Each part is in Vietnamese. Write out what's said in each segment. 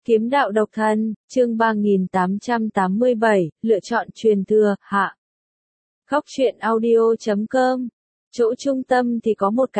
Kiếm đạo độc thân, chương 3887, lựa chọn truyền thừa, hạ. Góc truyện audio.com. Chỗ trung tâm thì có một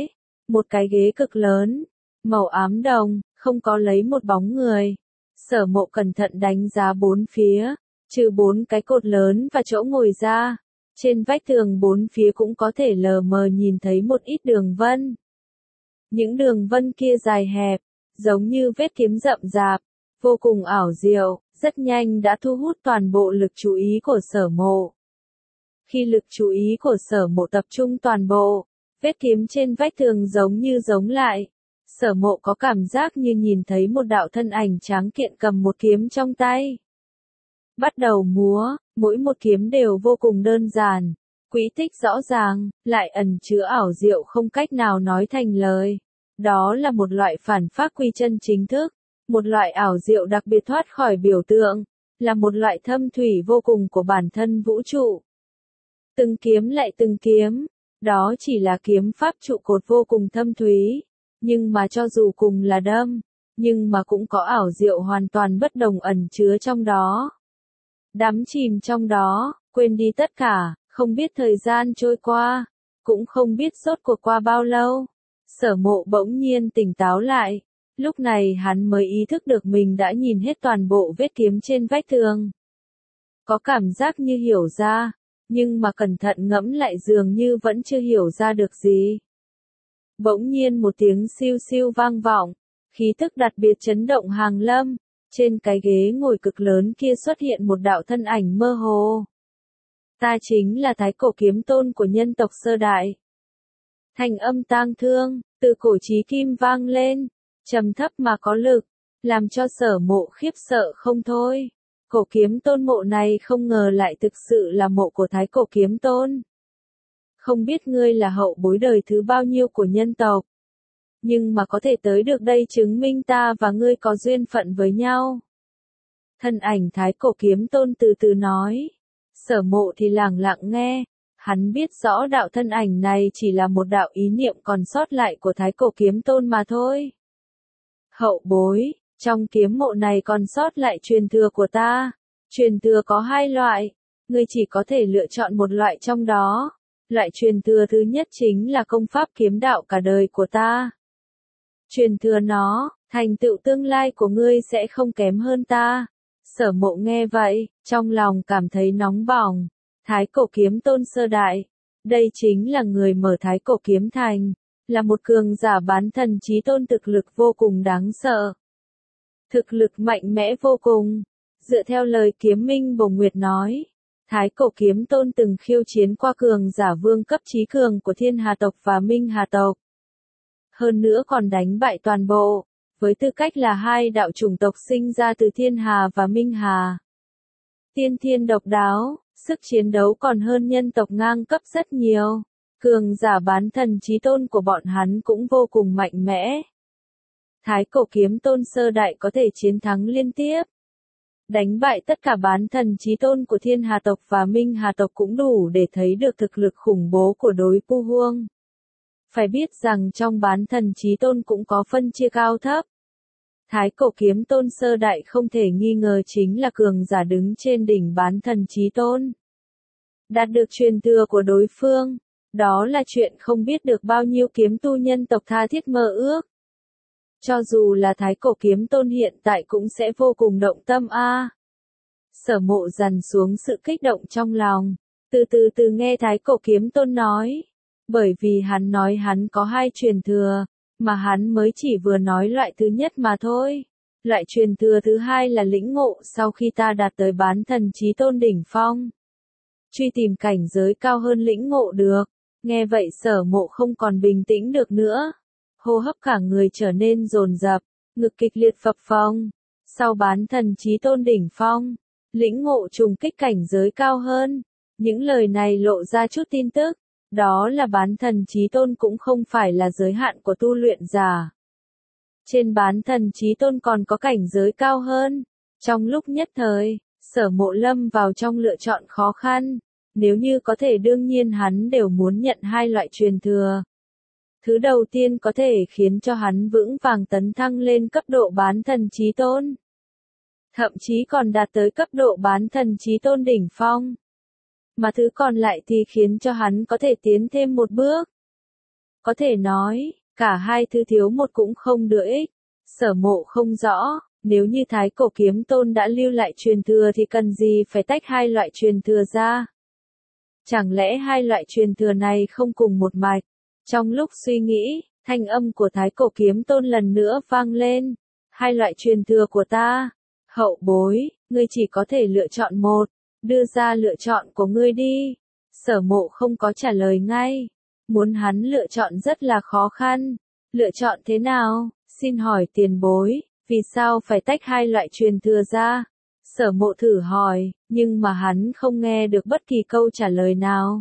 cái ghế cực lớn, màu ám đồng, không có lấy một bóng người. Sở Mộ cẩn thận đánh giá bốn phía, trừ bốn cái cột lớn và chỗ ngồi ra, trên vách tường bốn phía cũng có thể lờ mờ nhìn thấy một ít đường vân. Những đường vân kia dài hẹp, giống như vết kiếm rậm rạp, vô cùng ảo diệu, rất nhanh đã thu hút toàn bộ lực chú ý của Sở Mộ. Khi lực chú ý của Sở Mộ tập trung toàn bộ, vết kiếm trên vách tường giống như giống lại. Sở Mộ có cảm giác như nhìn thấy một đạo thân ảnh tráng kiện cầm một kiếm trong tay. Bắt đầu múa, mỗi một kiếm đều vô cùng đơn giản, quỹ tích rõ ràng, lại ẩn chứa ảo diệu không cách nào nói thành lời. Đó là một loại phản phác quy chân chính thức, một loại ảo diệu đặc biệt thoát khỏi biểu tượng, là một loại thâm thủy vô cùng của bản thân vũ trụ. Từng kiếm lại từng kiếm, đó chỉ là kiếm pháp trụ cột vô cùng thâm thúy, nhưng mà cho dù cùng là đâm, nhưng mà cũng có ảo diệu hoàn toàn bất đồng ẩn chứa trong đó. Đắm chìm trong đó, quên đi tất cả, không biết thời gian trôi qua, cũng không biết rốt cuộc qua bao lâu. Sở Mộ bỗng nhiên tỉnh táo lại, lúc này hắn mới ý thức được mình đã nhìn hết toàn bộ vết kiếm trên vách tường. Có cảm giác như hiểu ra, nhưng mà cẩn thận ngẫm lại dường như vẫn chưa hiểu ra được gì. Bỗng nhiên một tiếng siêu siêu vang vọng, khí tức đặc biệt chấn động hàng lâm, trên cái ghế ngồi cực lớn kia xuất hiện một đạo thân ảnh mơ hồ. Ta chính là Thái Cổ Kiếm Tôn của nhân tộc Sơ Đại. Thanh âm tang thương, từ cổ chí kim vang lên, trầm thấp mà có lực, làm cho Sở Mộ khiếp sợ không thôi. Cổ Kiếm Tôn mộ này không ngờ lại thực sự là mộ của Thái Cổ Kiếm Tôn. Không biết ngươi là hậu bối đời thứ bao nhiêu của nhân tộc, nhưng mà có thể tới được đây chứng minh ta và ngươi có duyên phận với nhau. Thân ảnh Thái Cổ Kiếm Tôn từ từ nói. Sở Mộ thì lẳng lặng nghe. Hắn biết rõ đạo thân ảnh này chỉ là một đạo ý niệm còn sót lại của Thái Cổ Kiếm Tôn mà thôi. Hậu bối, trong kiếm mộ này còn sót lại truyền thừa của ta. Truyền thừa có hai loại, ngươi chỉ có thể lựa chọn một loại trong đó. Loại truyền thừa thứ nhất chính là công pháp kiếm đạo cả đời của ta. Truyền thừa nó, thành tựu tương lai của ngươi sẽ không kém hơn ta. Sở Mộ nghe vậy, trong lòng cảm thấy nóng bỏng. Thái Cổ Kiếm Tôn Sơ Đại, đây chính là người mở Thái Cổ Kiếm Thành, là một cường giả bán thần chí tôn thực lực vô cùng đáng sợ. Thực lực mạnh mẽ vô cùng, dựa theo lời Kiếm Minh Bồng Nguyệt nói, Thái Cổ Kiếm Tôn từng khiêu chiến qua cường giả vương cấp chí cường của Thiên Hà tộc và Minh Hà tộc. Hơn nữa còn đánh bại toàn bộ, với tư cách là hai đạo chủng tộc sinh ra từ Thiên Hà và Minh Hà. Tiên thiên độc đáo, sức chiến đấu còn hơn nhân tộc ngang cấp rất nhiều. Cường giả bán thần chí tôn của bọn hắn cũng vô cùng mạnh mẽ. Thái Cổ Kiếm Tôn Sơ Đại có thể chiến thắng liên tiếp, đánh bại tất cả bán thần chí tôn của Thiên Hà tộc và Minh Hà tộc cũng đủ để thấy được thực lực khủng bố của đối Pu Huông. Phải biết rằng trong bán thần chí tôn cũng có phân chia cao thấp. Thái Cổ Kiếm Tôn Sơ Đại không thể nghi ngờ chính là cường giả đứng trên đỉnh bán thần chí tôn. Đạt được truyền thừa của đối phương, đó là chuyện không biết được bao nhiêu kiếm tu nhân tộc tha thiết mơ ước. Cho dù là Thái Cổ Kiếm Tôn hiện tại cũng sẽ vô cùng động tâm a. Sở Mộ dằn xuống sự kích động trong lòng, từ từ nghe Thái Cổ Kiếm Tôn nói, bởi vì hắn nói hắn có hai truyền thừa, mà hắn mới chỉ vừa nói loại thứ nhất mà thôi. Loại truyền thừa thứ hai là lĩnh ngộ sau khi ta đạt tới bán thần chí tôn đỉnh phong. Truy tìm cảnh giới cao hơn lĩnh ngộ được. Nghe vậy Sở Mộ không còn bình tĩnh được nữa. Hô hấp cả người trở nên dồn dập, ngực kịch liệt phập phồng. Sau bán thần chí tôn đỉnh phong, lĩnh ngộ trùng kích cảnh giới cao hơn. Những lời này lộ ra chút tin tức. Đó là bán thần chí tôn cũng không phải là giới hạn của tu luyện giả. Trên bán thần chí tôn còn có cảnh giới cao hơn. Trong lúc nhất thời, Sở Mộ lâm vào trong lựa chọn khó khăn. Nếu như có thể đương nhiên hắn đều muốn nhận hai loại truyền thừa. Thứ đầu tiên có thể khiến cho hắn vững vàng tấn thăng lên cấp độ bán thần chí tôn. Thậm chí còn đạt tới cấp độ bán thần chí tôn đỉnh phong. Mà thứ còn lại thì khiến cho hắn có thể tiến thêm một bước. Có thể nói, cả hai thứ thiếu một cũng không được ích. Sở Mộ không rõ, nếu như Thái Cổ Kiếm Tôn đã lưu lại truyền thừa thì cần gì phải tách hai loại truyền thừa ra. Chẳng lẽ hai loại truyền thừa này không cùng một mạch? Trong lúc suy nghĩ, thanh âm của Thái Cổ Kiếm Tôn lần nữa vang lên. Hai loại truyền thừa của ta. Hậu bối, ngươi chỉ có thể lựa chọn một. Đưa ra lựa chọn của ngươi đi. Sở Mộ không có trả lời ngay. Muốn hắn lựa chọn rất là khó khăn. Lựa chọn thế nào? Xin hỏi tiền bối, vì sao phải tách hai loại truyền thừa ra? Sở Mộ thử hỏi, nhưng mà hắn không nghe được bất kỳ câu trả lời nào.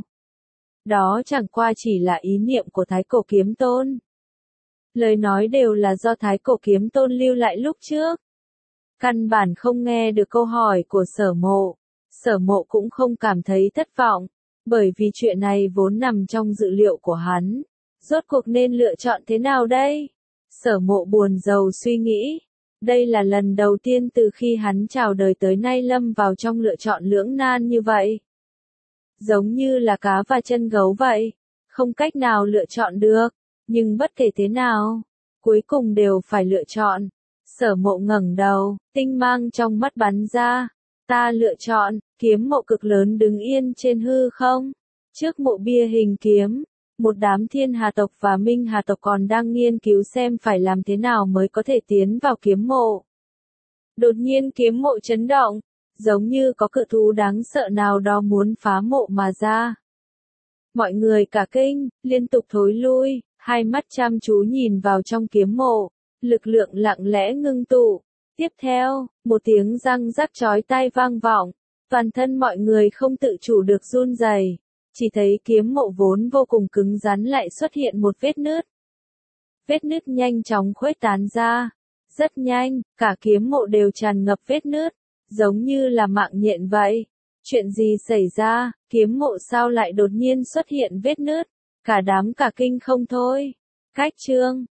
Đó chẳng qua chỉ là ý niệm của Thái Cổ Kiếm Tôn. Lời nói đều là do Thái Cổ Kiếm Tôn lưu lại lúc trước. Căn bản không nghe được câu hỏi của Sở Mộ. Sở Mộ cũng không cảm thấy thất vọng, bởi vì chuyện này vốn nằm trong dự liệu của hắn. Rốt cuộc nên lựa chọn thế nào đây? Sở Mộ buồn rầu suy nghĩ. Đây là lần đầu tiên từ khi hắn chào đời tới nay lâm vào trong lựa chọn lưỡng nan như vậy. Giống như là cá và chân gấu vậy. Không cách nào lựa chọn được. Nhưng bất kể thế nào, cuối cùng đều phải lựa chọn. Sở Mộ ngẩng đầu, tinh mang trong mắt bắn ra. Ta lựa chọn, kiếm mộ cực lớn đứng yên trên hư không. Trước mộ bia hình kiếm, một đám thiên hà tộc và minh hà tộc còn đang nghiên cứu xem phải làm thế nào mới có thể tiến vào kiếm mộ. Đột nhiên kiếm mộ chấn động, giống như có cự thú đáng sợ nào đó muốn phá mộ mà ra. Mọi người cả kinh, liên tục thối lui, hai mắt chăm chú nhìn vào trong kiếm mộ, lực lượng lặng lẽ ngưng tụ. Tiếp theo, một tiếng răng rắc chói tai vang vọng, toàn thân mọi người không tự chủ được run rẩy. Chỉ thấy kiếm mộ vốn vô cùng cứng rắn lại xuất hiện một vết nứt. Vết nứt nhanh chóng khuếch tán ra. Rất nhanh, cả kiếm mộ đều tràn ngập vết nứt, giống như là mạng nhện vậy. Chuyện gì xảy ra, kiếm mộ sao lại đột nhiên xuất hiện vết nứt? Cả đám cả kinh không thôi. Cách chương